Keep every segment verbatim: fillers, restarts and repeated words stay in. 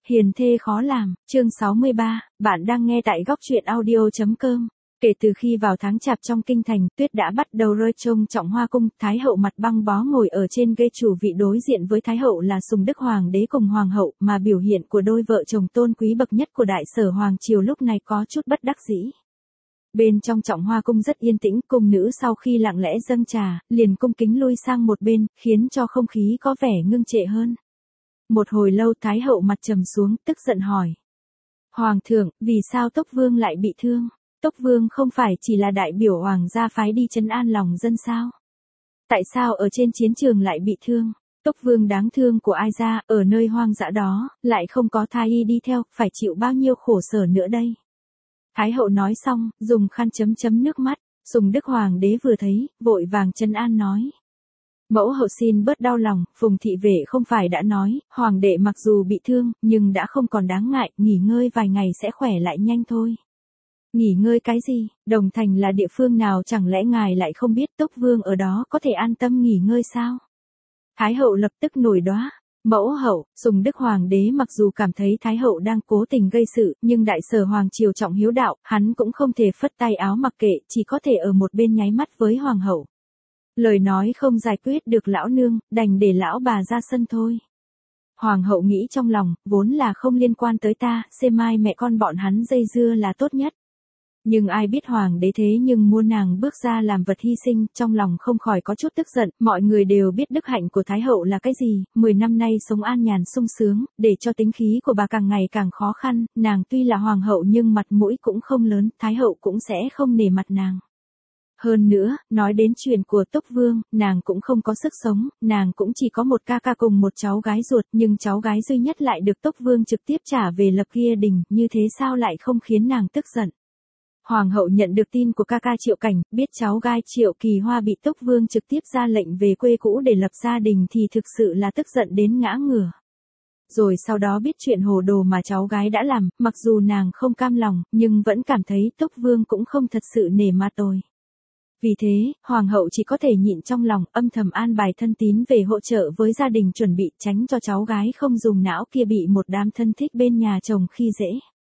Hiền thê khó làm, chương sáu mươi ba, bạn đang nghe tại góc truyện audio.com. Kể từ khi vào tháng chạp trong kinh thành, tuyết đã bắt đầu rơi trông trọng hoa cung, Thái hậu mặt băng bó ngồi ở trên ghế chủ vị đối diện với Thái hậu là Sùng Đức Hoàng đế cùng Hoàng hậu, mà biểu hiện của đôi vợ chồng tôn quý bậc nhất của đại sở Hoàng triều lúc này có chút bất đắc dĩ. Bên trong trọng hoa cung rất yên tĩnh, cung nữ sau khi lặng lẽ dâng trà, liền cung kính lui sang một bên, khiến cho không khí có vẻ ngưng trệ hơn. Một hồi lâu Thái hậu mặt trầm xuống, tức giận hỏi. Hoàng thượng, vì sao Tốc Vương lại bị thương? Tốc Vương không phải chỉ là đại biểu Hoàng gia phái đi trấn an lòng dân sao? Tại sao ở trên chiến trường lại bị thương? Tốc Vương đáng thương của ai ra, ở nơi hoang dã đó, lại không có thái y đi theo, phải chịu bao nhiêu khổ sở nữa đây? Thái hậu nói xong, dùng khăn chấm chấm nước mắt, Sùng Đức Hoàng đế vừa thấy, vội vàng trấn an nói. Mẫu hậu xin bớt đau lòng, Phùng thị vệ không phải đã nói, Hoàng đệ mặc dù bị thương, nhưng đã không còn đáng ngại, nghỉ ngơi vài ngày sẽ khỏe lại nhanh thôi. Nghỉ ngơi cái gì, Đồng Thành là địa phương nào chẳng lẽ ngài lại không biết Tốc Vương ở đó có thể an tâm nghỉ ngơi sao? Thái hậu lập tức nổi đoá. Mẫu hậu, Sùng Đức Hoàng đế mặc dù cảm thấy Thái hậu đang cố tình gây sự, nhưng đại sở Hoàng triều trọng hiếu đạo, hắn cũng không thể phất tay áo mặc kệ, chỉ có thể ở một bên nháy mắt với Hoàng hậu. Lời nói không giải quyết được lão nương, đành để lão bà ra sân thôi. Hoàng hậu nghĩ trong lòng, vốn là không liên quan tới ta, xem mai mẹ con bọn hắn dây dưa là tốt nhất. Nhưng ai biết Hoàng đế thế nhưng mua nàng bước ra làm vật hy sinh, trong lòng không khỏi có chút tức giận, mọi người đều biết đức hạnh của Thái hậu là cái gì, mười năm nay sống an nhàn sung sướng, để cho tính khí của bà càng ngày càng khó khăn, nàng tuy là Hoàng hậu nhưng mặt mũi cũng không lớn, Thái hậu cũng sẽ không nể mặt nàng. Hơn nữa, nói đến chuyện của Tốc Vương, nàng cũng không có sức sống, nàng cũng chỉ có một ca ca cùng một cháu gái ruột, nhưng cháu gái duy nhất lại được Tốc Vương trực tiếp trả về lập kia đình, như thế sao lại không khiến nàng tức giận. Hoàng hậu nhận được tin của ca ca Triệu Cảnh, biết cháu gái Triệu Kỳ Hoa bị Tốc Vương trực tiếp ra lệnh về quê cũ để lập gia đình thì thực sự là tức giận đến ngã ngửa. Rồi sau đó biết chuyện hồ đồ mà cháu gái đã làm, mặc dù nàng không cam lòng, nhưng vẫn cảm thấy Tốc Vương cũng không thật sự nể mặt tôi. Vì thế, Hoàng hậu chỉ có thể nhịn trong lòng, âm thầm an bài thân tín về hỗ trợ với gia đình chuẩn bị tránh cho cháu gái không dùng não kia bị một đám thân thích bên nhà chồng khi dễ.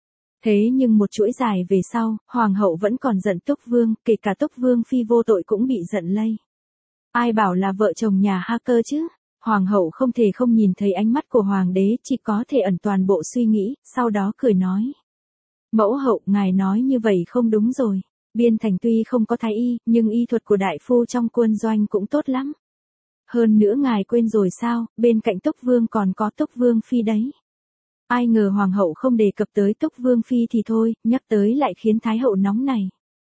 Thế nhưng một chuỗi dài về sau, Hoàng hậu vẫn còn giận Tốc Vương, kể cả Tốc Vương phi vô tội cũng bị giận lây. Ai bảo là vợ chồng nhà hacker chứ? Hoàng hậu không thể không nhìn thấy ánh mắt của Hoàng đế, chỉ có thể ẩn toàn bộ suy nghĩ, sau đó cười nói. Mẫu hậu, ngài nói như vậy không đúng rồi. Biên thành tuy không có thái y, nhưng y thuật của đại phu trong quân doanh cũng tốt lắm. Hơn nữa ngài quên rồi sao, bên cạnh Tốc Vương còn có Tốc Vương phi đấy. Ai ngờ Hoàng hậu không đề cập tới Tốc Vương phi thì thôi, nhắc tới lại khiến Thái hậu nóng này.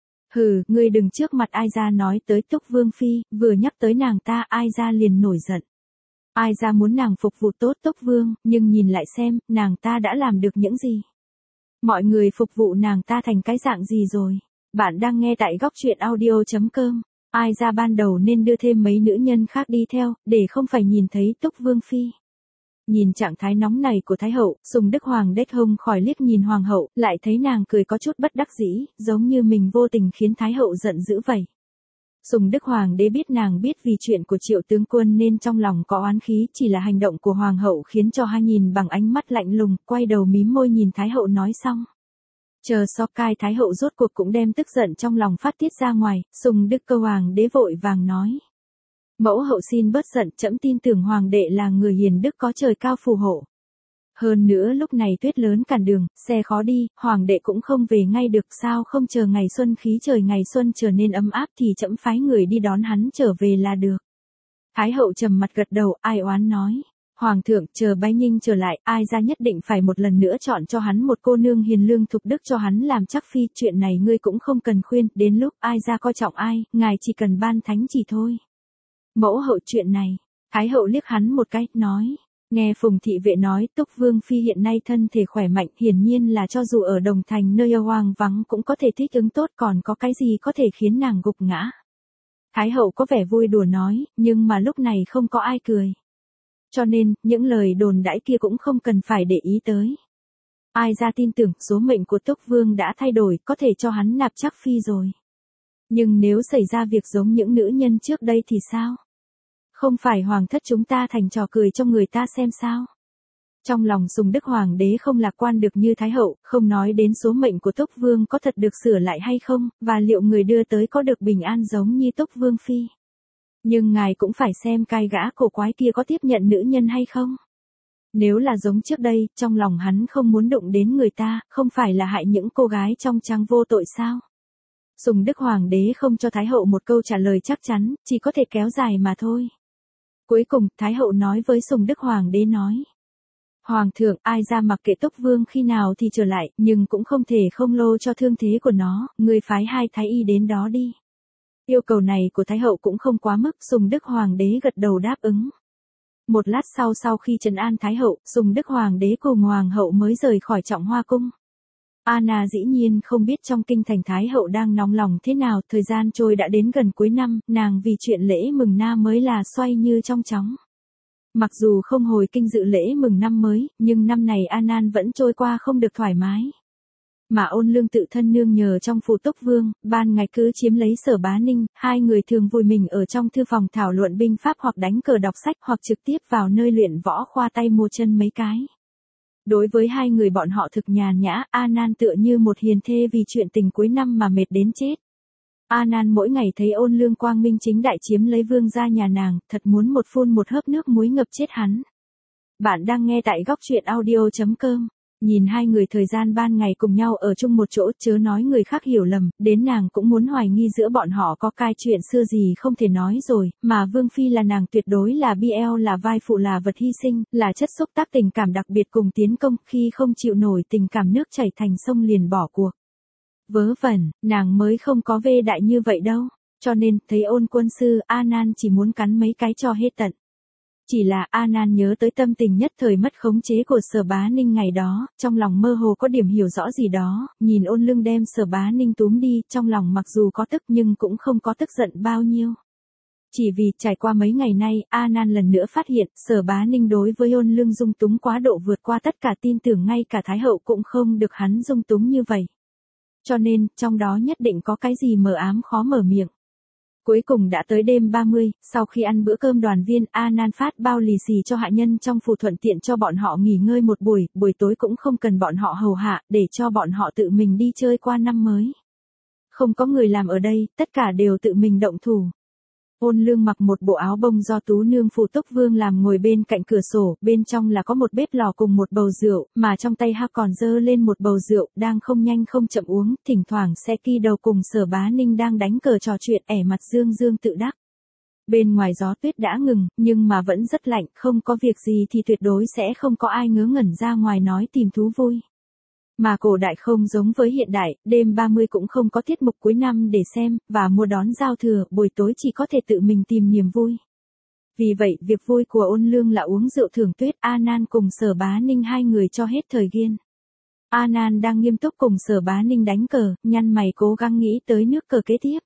Hừ, ngươi đừng trước mặt ai ra nói tới Tốc Vương phi, vừa nhắc tới nàng ta ai ra liền nổi giận. Ai ra muốn nàng phục vụ tốt Tốc Vương, nhưng nhìn lại xem, nàng ta đã làm được những gì. Mọi người phục vụ nàng ta thành cái dạng gì rồi. Bạn đang nghe tại góc truyện audio.com. Ai ra ban đầu nên đưa thêm mấy nữ nhân khác đi theo, để không phải nhìn thấy Tốc Vương phi. Nhìn trạng thái nóng này của Thái hậu, Sùng Đức Hoàng đế không khỏi liếc nhìn Hoàng hậu, lại thấy nàng cười có chút bất đắc dĩ, giống như mình vô tình khiến Thái hậu giận dữ vậy. Sùng Đức Hoàng đế biết nàng biết vì chuyện của Triệu tướng quân nên trong lòng có oán khí, chỉ là hành động của Hoàng hậu khiến cho hai nhìn bằng ánh mắt lạnh lùng, quay đầu mím môi nhìn Thái hậu nói xong. Chờ so cai Thái hậu rốt cuộc cũng đem tức giận trong lòng phát tiết ra ngoài, Sùng Đức Cơ Hoàng đế vội vàng nói. Mẫu hậu xin bớt giận, trẫm tin tưởng Hoàng đệ là người hiền đức có trời cao phù hộ. Hơn nữa lúc này tuyết lớn cản đường, xe khó đi, Hoàng đệ cũng không về ngay được, sao không chờ ngày xuân khí trời ngày xuân trở nên ấm áp thì trẫm phái người đi đón hắn trở về là được. Thái hậu trầm mặt gật đầu, ai oán nói. Hoàng thượng, chờ Bái Nhinh trở lại, ai ra nhất định phải một lần nữa chọn cho hắn một cô nương hiền lương thục đức cho hắn làm chắc phi, chuyện này ngươi cũng không cần khuyên, đến lúc ai ra coi trọng ai, ngài chỉ cần ban thánh chỉ thôi. Mẫu hậu chuyện này, Thái hậu liếc hắn một cái, nói, nghe Phùng thị vệ nói Tốc Vương phi hiện nay thân thể khỏe mạnh, hiển nhiên là cho dù ở Đồng Thành nơi hoang vắng cũng có thể thích ứng tốt, còn có cái gì có thể khiến nàng gục ngã. Thái hậu có vẻ vui đùa nói, nhưng mà lúc này không có ai cười. Cho nên, những lời đồn đãi kia cũng không cần phải để ý tới. Ai ra tin tưởng số mệnh của Tốc Vương đã thay đổi, có thể cho hắn nạp chắc phi rồi. Nhưng nếu xảy ra việc giống những nữ nhân trước đây thì sao? Không phải hoàng thất chúng ta thành trò cười cho người ta xem sao? Trong lòng Sùng Đức Hoàng đế không lạc quan được như Thái hậu, không nói đến số mệnh của Túc Vương có thật được sửa lại hay không, và liệu người đưa tới có được bình an giống như Túc Vương Phi. Nhưng ngài cũng phải xem cai gã cổ quái kia có tiếp nhận nữ nhân hay không. Nếu là giống trước đây, trong lòng hắn không muốn đụng đến người ta, không phải là hại những cô gái trong trang vô tội sao? Sùng Đức Hoàng đế không cho Thái hậu một câu trả lời chắc chắn, chỉ có thể kéo dài mà thôi. Cuối cùng, Thái hậu nói với Sùng Đức Hoàng đế nói. Hoàng thượng, ai ra mặc kệ Túc Vương khi nào thì trở lại, nhưng cũng không thể không lo cho thương thế của nó, người phái hai thái y đến đó đi. Yêu cầu này của Thái hậu cũng không quá mức, Sùng Đức Hoàng đế gật đầu đáp ứng. Một lát sau sau khi trấn an Thái hậu, Sùng Đức Hoàng đế cùng Hoàng hậu mới rời khỏi Trọng Hoa cung. Anna dĩ nhiên không biết trong kinh thành Thái hậu đang nóng lòng thế nào, thời gian trôi đã đến gần cuối năm, nàng vì chuyện lễ mừng na mới là xoay như trong chóng. Mặc dù không hồi kinh dự lễ mừng năm mới, nhưng năm này Anan vẫn trôi qua không được thoải mái. Mà Ôn Lương tự thân nương nhờ trong phủ Túc Vương, ban ngày cứ chiếm lấy Sở Bá Ninh, hai người thường vùi mình ở trong thư phòng thảo luận binh pháp hoặc đánh cờ đọc sách hoặc trực tiếp vào nơi luyện võ khoa tay mua chân mấy cái. Đối với hai người bọn họ thực nhàn nhã, Anan tựa như một hiền thê vì chuyện tình cuối năm mà mệt đến chết. Anan mỗi ngày thấy Ôn Lương quang minh chính đại chiếm lấy vương gia nhà nàng, thật muốn một phun một hớp nước muối ngập chết hắn. Bạn đang nghe tại góc truyện audio chấm com. Nhìn hai người thời gian ban ngày cùng nhau ở chung một chỗ, chớ nói người khác hiểu lầm, đến nàng cũng muốn hoài nghi giữa bọn họ có cai chuyện xưa gì không thể nói rồi, mà Vương Phi là nàng tuyệt đối là bê lờ là vai phụ là vật hy sinh, là chất xúc tác tình cảm đặc biệt cùng tiến công, khi không chịu nổi tình cảm nước chảy thành sông liền bỏ cuộc. Vớ vẩn, nàng mới không có vê đại như vậy đâu, cho nên, thấy Ôn quân sư, Anan chỉ muốn cắn mấy cái cho hết tận. Chỉ là Anan nhớ tới tâm tình nhất thời mất khống chế của Sở Bá Ninh ngày đó, trong lòng mơ hồ có điểm hiểu rõ gì đó, nhìn Ôn Lương đem Sở Bá Ninh túm đi, trong lòng mặc dù có tức nhưng cũng không có tức giận bao nhiêu. Chỉ vì trải qua mấy ngày nay, Anan lần nữa phát hiện, Sở Bá Ninh đối với Ôn Lương dung túng quá độ vượt qua tất cả tin tưởng ngay cả Thái hậu cũng không được hắn dung túng như vậy. Cho nên, trong đó nhất định có cái gì mờ ám khó mở miệng. Cuối cùng đã tới đêm ba mươi, sau khi ăn bữa cơm đoàn viên, Anan phát bao lì xì cho hạ nhân trong phủ thuận tiện cho bọn họ nghỉ ngơi một buổi, buổi tối cũng không cần bọn họ hầu hạ, để cho bọn họ tự mình đi chơi qua năm mới. Không có người làm ở đây, tất cả đều tự mình động thủ. Ôn Lương mặc một bộ áo bông do Tú nương phủ Túc Vương làm ngồi bên cạnh cửa sổ, bên trong là có một bếp lò cùng một bầu rượu, mà trong tay ha còn dơ lên một bầu rượu, đang không nhanh không chậm uống, thỉnh thoảng sẽ ki đầu cùng Sở Bá Ninh đang đánh cờ trò chuyện ẻ mặt dương dương tự đắc. Bên ngoài gió tuyết đã ngừng, nhưng mà vẫn rất lạnh, không có việc gì thì tuyệt đối sẽ không có ai ngớ ngẩn ra ngoài nói tìm thú vui. Mà cổ đại không giống với hiện đại, đêm ba mươi cũng không có tiết mục cuối năm để xem, và mua đón giao thừa, buổi tối chỉ có thể tự mình tìm niềm vui. Vì vậy, việc vui của Ôn Lương là uống rượu thưởng tuyết, Anan cùng Sở Bá Ninh hai người cho hết thời gian. Anan đang nghiêm túc cùng Sở Bá Ninh đánh cờ, nhăn mày cố gắng nghĩ tới nước cờ kế tiếp.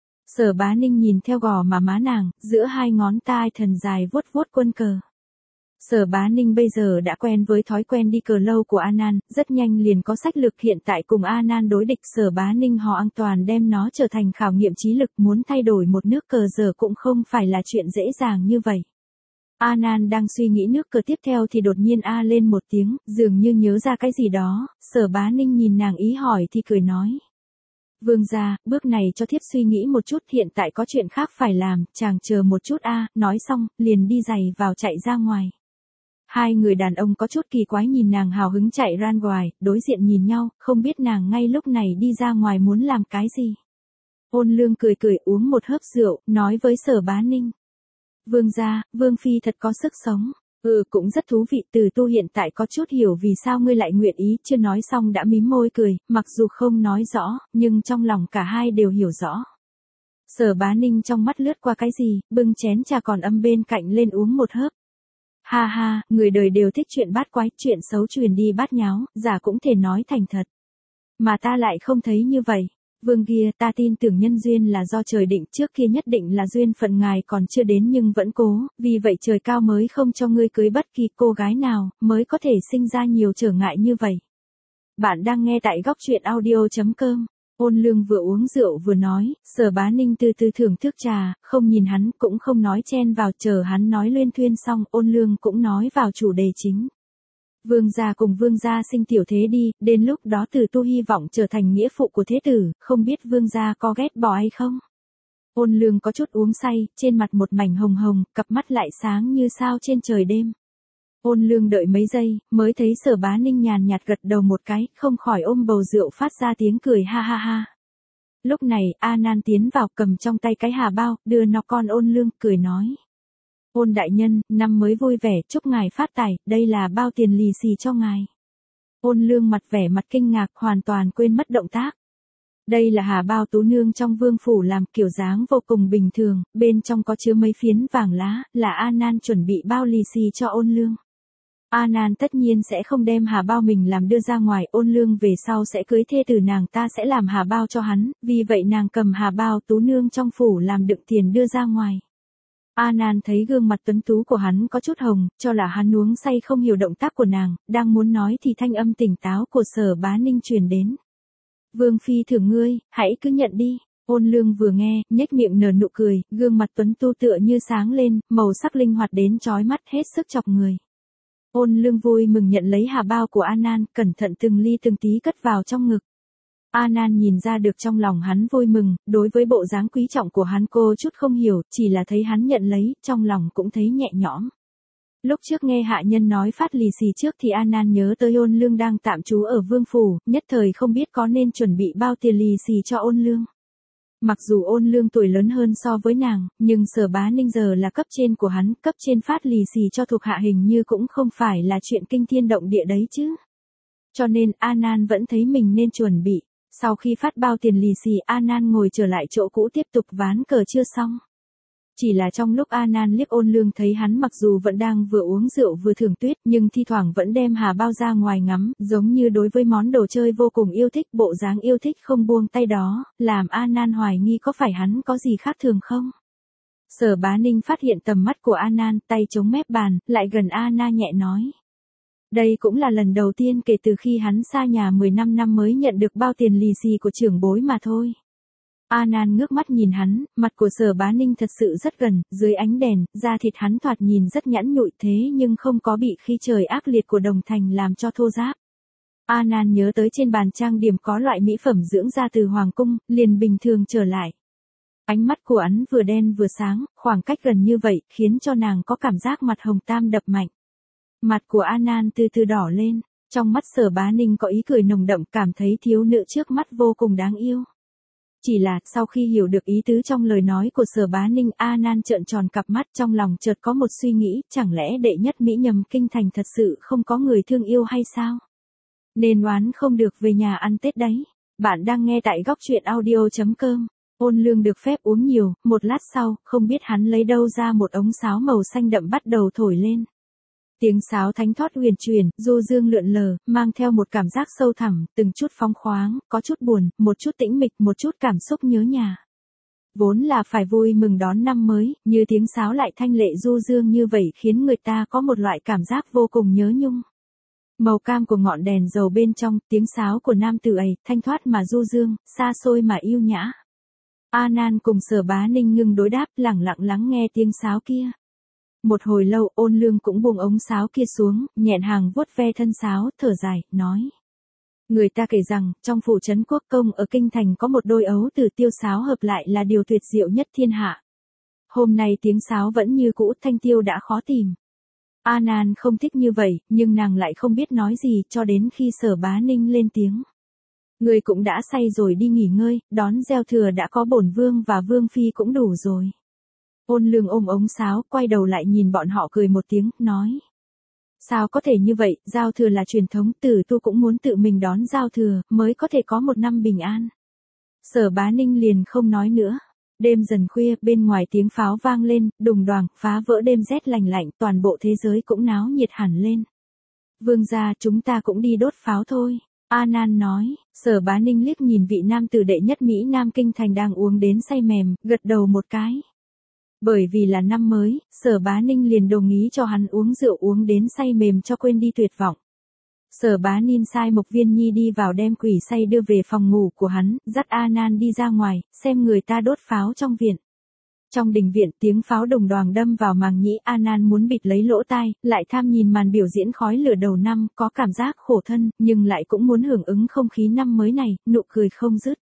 Sở Bá Ninh nhìn theo gò mà má nàng, giữa hai ngón tay thần dài vuốt vuốt quân cờ. Sở Bá Ninh bây giờ đã quen với thói quen đi cờ lâu của Anan, rất nhanh liền có sách lược hiện tại cùng Anan đối địch. Sở Bá Ninh họ an toàn đem nó trở thành khảo nghiệm trí lực, muốn thay đổi một nước cờ giờ cũng không phải là chuyện dễ dàng như vậy. Anan đang suy nghĩ nước cờ tiếp theo thì đột nhiên a lên một tiếng, dường như nhớ ra cái gì đó, Sở Bá Ninh nhìn nàng ý hỏi thì cười nói. Vương gia, bước này cho thiếp suy nghĩ một chút, hiện tại có chuyện khác phải làm, chàng chờ một chút a. Nói xong, liền đi giày vào chạy ra ngoài. Hai người đàn ông có chút kỳ quái nhìn nàng hào hứng chạy ra ngoài, đối diện nhìn nhau, không biết nàng ngay lúc này đi ra ngoài muốn làm cái gì. Ôn Lương cười cười uống một hớp rượu, nói với Sở Bá Ninh. Vương gia, Vương Phi thật có sức sống. Ừ, cũng rất thú vị, Từ Tu hiện tại có chút hiểu vì sao ngươi lại nguyện ý, chưa nói xong đã mím môi cười, mặc dù không nói rõ, nhưng trong lòng cả hai đều hiểu rõ. Sở Bá Ninh trong mắt lướt qua cái gì, bưng chén trà còn âm bên cạnh lên uống một hớp. Ha ha, người đời đều thích chuyện bát quái, chuyện xấu truyền đi bát nháo, giả cũng thể nói thành thật. Mà ta lại không thấy như vậy. Vương kia, ta tin tưởng nhân duyên là do trời định, trước kia nhất định là duyên phận ngài còn chưa đến nhưng vẫn cố, vì vậy trời cao mới không cho ngươi cưới bất kỳ cô gái nào, mới có thể sinh ra nhiều trở ngại như vậy. Bạn đang nghe tại góc truyện audio chấm com. Ôn Lương vừa uống rượu vừa nói, Sở Bá Ninh từ từ thưởng thức trà, không nhìn hắn cũng không nói chen vào, chờ hắn nói luyên thuyên xong, Ôn Lương cũng nói vào chủ đề chính. Vương gia cùng vương gia sinh tiểu thế đi, đến lúc đó Tử Tu hy vọng trở thành nghĩa phụ của thế tử, không biết vương gia có ghét bỏ hay không? Ôn Lương có chút uống say, trên mặt một mảnh hồng hồng, cặp mắt lại sáng như sao trên trời đêm. Ôn Lương đợi mấy giây, mới thấy Sở Bá Ninh nhàn nhạt gật đầu một cái, không khỏi ôm bầu rượu phát ra tiếng cười ha ha ha. Lúc này, A Nan tiến vào cầm trong tay cái hà bao, đưa nó con Ôn Lương, cười nói. Ôn đại nhân, năm mới vui vẻ, chúc ngài phát tài, đây là bao tiền lì xì cho ngài. Ôn Lương mặt vẻ mặt kinh ngạc, hoàn toàn quên mất động tác. Đây là hà bao tú nương trong vương phủ làm, kiểu dáng vô cùng bình thường, bên trong có chứa mấy phiến vàng lá, là A Nan chuẩn bị bao lì xì cho Ôn Lương. A Nan tất nhiên sẽ không đem hà bao mình làm đưa ra ngoài, Ôn Lương về sau sẽ cưới thê tử nàng ta sẽ làm hà bao cho hắn, vì vậy nàng cầm hà bao tú nương trong phủ làm đựng tiền đưa ra ngoài. A Nan thấy gương mặt tuấn tú của hắn có chút hồng, cho là hắn uống say không hiểu động tác của nàng, đang muốn nói thì thanh âm tỉnh táo của Sở Bá Ninh truyền đến. Vương phi thưởng ngươi, hãy cứ nhận đi. Ôn Lương vừa nghe, nhếch miệng nở nụ cười, gương mặt tuấn tu tựa như sáng lên, màu sắc linh hoạt đến chói mắt, hết sức chọc người. Ôn Lương vui mừng nhận lấy hà bao của A Nan, cẩn thận từng ly từng tí cất vào trong ngực. A Nan nhìn ra được trong lòng hắn vui mừng, đối với bộ dáng quý trọng của hắn cô chút không hiểu, chỉ là thấy hắn nhận lấy, trong lòng cũng thấy nhẹ nhõm. Lúc trước nghe hạ nhân nói phát lì xì trước thì A Nan nhớ tới Ôn Lương đang tạm trú ở vương phủ, nhất thời không biết có nên chuẩn bị bao tiền lì xì cho Ôn Lương. Mặc dù Ôn Lương tuổi lớn hơn so với nàng, nhưng Sở Bá Ninh giờ là cấp trên của hắn, cấp trên phát lì xì cho thuộc hạ hình như cũng không phải là chuyện kinh thiên động địa đấy chứ. Cho nên A Nan vẫn thấy mình nên chuẩn bị. Sau khi phát bao tiền lì xì, A Nan ngồi trở lại chỗ cũ tiếp tục ván cờ chưa xong. Chỉ là trong lúc A Nan liếc Ôn Lương thấy hắn mặc dù vẫn đang vừa uống rượu vừa thưởng tuyết, nhưng thi thoảng vẫn đem hà bao ra ngoài ngắm, giống như đối với món đồ chơi vô cùng yêu thích, bộ dáng yêu thích không buông tay đó, làm A Nan hoài nghi có phải hắn có gì khác thường không. Sở Bá Ninh phát hiện tầm mắt của A Nan, tay chống mép bàn, lại gần A Nan nhẹ nói. Đây cũng là lần đầu tiên kể từ khi hắn xa nhà mười lăm năm mới nhận được bao tiền lì xì của trưởng bối mà thôi. A Nan ngước mắt nhìn hắn, mặt của Sở Bá Ninh thật sự rất gần, dưới ánh đèn, da thịt hắn thoạt nhìn rất nhẵn nhụi thế nhưng không có bị khí trời ác liệt của Đồng Thành làm cho thô ráp. A Nan nhớ tới trên bàn trang điểm có loại mỹ phẩm dưỡng da từ Hoàng Cung, liền bình thường trở lại. Ánh mắt của hắn vừa đen vừa sáng, khoảng cách gần như vậy, khiến cho nàng có cảm giác mặt hồng tam đập mạnh. Mặt của A Nan từ từ đỏ lên, trong mắt Sở Bá Ninh có ý cười nồng đậm, cảm thấy thiếu nữ trước mắt vô cùng đáng yêu. Chỉ là, sau khi hiểu được ý tứ trong lời nói của Sở Bá Ninh, A Nan trợn tròn cặp mắt, trong lòng chợt có một suy nghĩ, chẳng lẽ đệ nhất mỹ nhầm kinh thành thật sự không có người thương yêu hay sao? Nên oán không được về nhà ăn Tết đấy. Bạn đang nghe tại góc truyện audio chấm com. Ôn Lương được phép uống nhiều, một lát sau, không biết hắn lấy đâu ra một ống sáo màu xanh đậm bắt đầu thổi lên. Tiếng sáo thánh thót huyền truyền, du dương lượn lờ, mang theo một cảm giác sâu thẳm, từng chút phóng khoáng, có chút buồn, một chút tĩnh mịch, một chút cảm xúc nhớ nhà. Vốn là phải vui mừng đón năm mới, như tiếng sáo lại thanh lệ du dương như vậy khiến người ta có một loại cảm giác vô cùng nhớ nhung. Màu cam của ngọn đèn dầu bên trong, tiếng sáo của nam tử ấy, thanh thoát mà du dương, xa xôi mà yêu nhã. A Nan cùng Sở Bá Ninh ngưng đối đáp, lẳng lặng lắng nghe tiếng sáo kia. Một hồi lâu, Ôn Lương cũng buông ống sáo kia xuống, nhẹn hàng vuốt ve thân sáo, thở dài, nói. Người ta kể rằng, trong phủ trấn quốc công ở kinh thành có một đôi ấu tử tiêu sáo hợp lại là điều tuyệt diệu nhất thiên hạ. Hôm nay tiếng sáo vẫn như cũ, thanh tiêu đã khó tìm. A Nan không thích như vậy, nhưng nàng lại không biết nói gì cho đến khi Sở Bá Ninh lên tiếng. Người cũng đã say rồi, đi nghỉ ngơi, đón gieo thừa đã có bổn vương và vương phi cũng đủ rồi. Ôn Lương ôm ống sáo, quay đầu lại nhìn bọn họ cười một tiếng, nói. Sao có thể như vậy, giao thừa là truyền thống, Tử Tu cũng muốn tự mình đón giao thừa, mới có thể có một năm bình an. Sở Bá Ninh liền không nói nữa. Đêm dần khuya, bên ngoài tiếng pháo vang lên, đùng đoàng, phá vỡ đêm rét lành lạnh, toàn bộ thế giới cũng náo nhiệt hẳn lên. Vương gia, chúng ta cũng đi đốt pháo thôi. A Nan nói. Sở Bá Ninh liếc nhìn vị nam tử đệ nhất Mỹ Nam kinh thành đang uống đến say mềm, gật đầu một cái. Bởi vì là năm mới, Sở Bá Ninh liền đồng ý cho hắn uống rượu uống đến say mềm cho quên đi tuyệt vọng. Sở Bá Ninh sai Mộc Viên Nhi đi vào đem quỷ say đưa về phòng ngủ của hắn, dắt A Nan đi ra ngoài, xem người ta đốt pháo trong viện. Trong đình viện tiếng pháo đồng đoàng đâm vào màng nhĩ, Anan muốn bịt lấy lỗ tai, lại tham nhìn màn biểu diễn khói lửa đầu năm, có cảm giác khổ thân, nhưng lại cũng muốn hưởng ứng không khí năm mới này, nụ cười không dứt.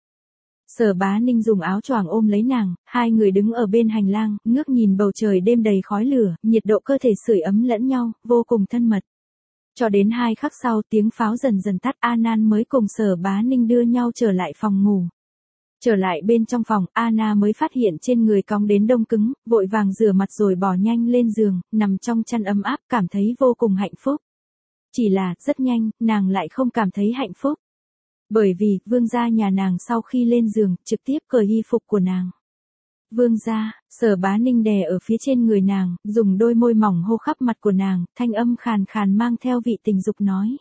Sở Bá Ninh dùng áo choàng ôm lấy nàng, hai người đứng ở bên hành lang, ngước nhìn bầu trời đêm đầy khói lửa, nhiệt độ cơ thể sưởi ấm lẫn nhau, vô cùng thân mật. Cho đến hai khắc sau tiếng pháo dần dần tắt, Anan mới cùng Sở Bá Ninh đưa nhau trở lại phòng ngủ. Trở lại bên trong phòng, Anna mới phát hiện trên người cong đến đông cứng, vội vàng rửa mặt rồi bỏ nhanh lên giường, nằm trong chăn ấm áp, cảm thấy vô cùng hạnh phúc. Chỉ là, rất nhanh, nàng lại không cảm thấy hạnh phúc. Bởi vì, vương gia nhà nàng sau khi lên giường, trực tiếp cởi y phục của nàng. Vương gia, Sở Bá Ninh đè ở phía trên người nàng, dùng đôi môi mỏng hô khắp mặt của nàng, thanh âm khàn khàn mang theo vị tình dục nói.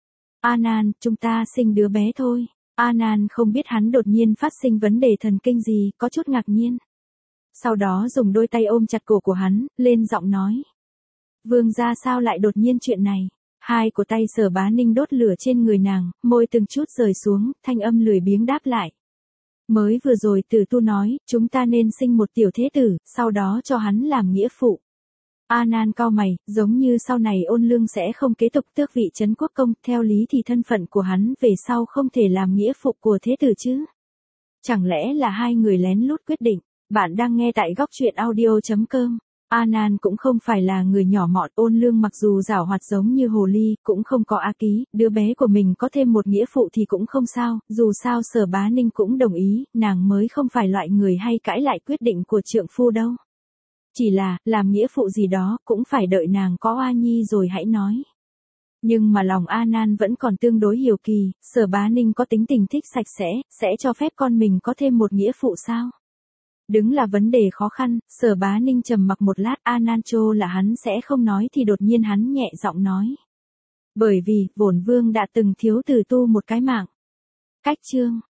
Anan, chúng ta sinh đứa bé thôi. Anan không biết hắn đột nhiên phát sinh vấn đề thần kinh gì, có chút ngạc nhiên. Sau đó dùng đôi tay ôm chặt cổ của hắn, lên giọng nói. Vương gia sao lại đột nhiên chuyện này? Hai của tay Sở Bá Ninh đốt lửa trên người nàng, môi từng chút rời xuống, thanh âm lười biếng đáp lại. Mới vừa rồi Tử Tu nói, chúng ta nên sinh một tiểu thế tử, sau đó cho hắn làm nghĩa phụ. Anan cau mày, giống như sau này Ôn Lương sẽ không kế tục tước vị trấn quốc công, theo lý thì thân phận của hắn về sau không thể làm nghĩa phụ của thế tử chứ. Chẳng lẽ là hai người lén lút quyết định? Bạn đang nghe tại góc truyện audio chấm com. Anan cũng không phải là người nhỏ mọn, Ôn Lương mặc dù giảo hoạt giống như hồ ly, cũng không có á ký, đứa bé của mình có thêm một nghĩa phụ thì cũng không sao, dù sao Sở Bá Ninh cũng đồng ý, nàng mới không phải loại người hay cãi lại quyết định của trượng phu đâu. Chỉ là, làm nghĩa phụ gì đó, cũng phải đợi nàng có oa nhi rồi hãy nói. Nhưng mà lòng Anan vẫn còn tương đối hiếu kỳ, Sở Bá Ninh có tính tình thích sạch sẽ, sẽ cho phép con mình có thêm một nghĩa phụ sao? Đứng là vấn đề khó khăn, Sở Bá Ninh trầm mặc một lát, Anan cho là hắn sẽ không nói thì đột nhiên hắn nhẹ giọng nói. Bởi vì, bổn vương đã từng thiếu Tử Tu một cái mạng. Cách chương.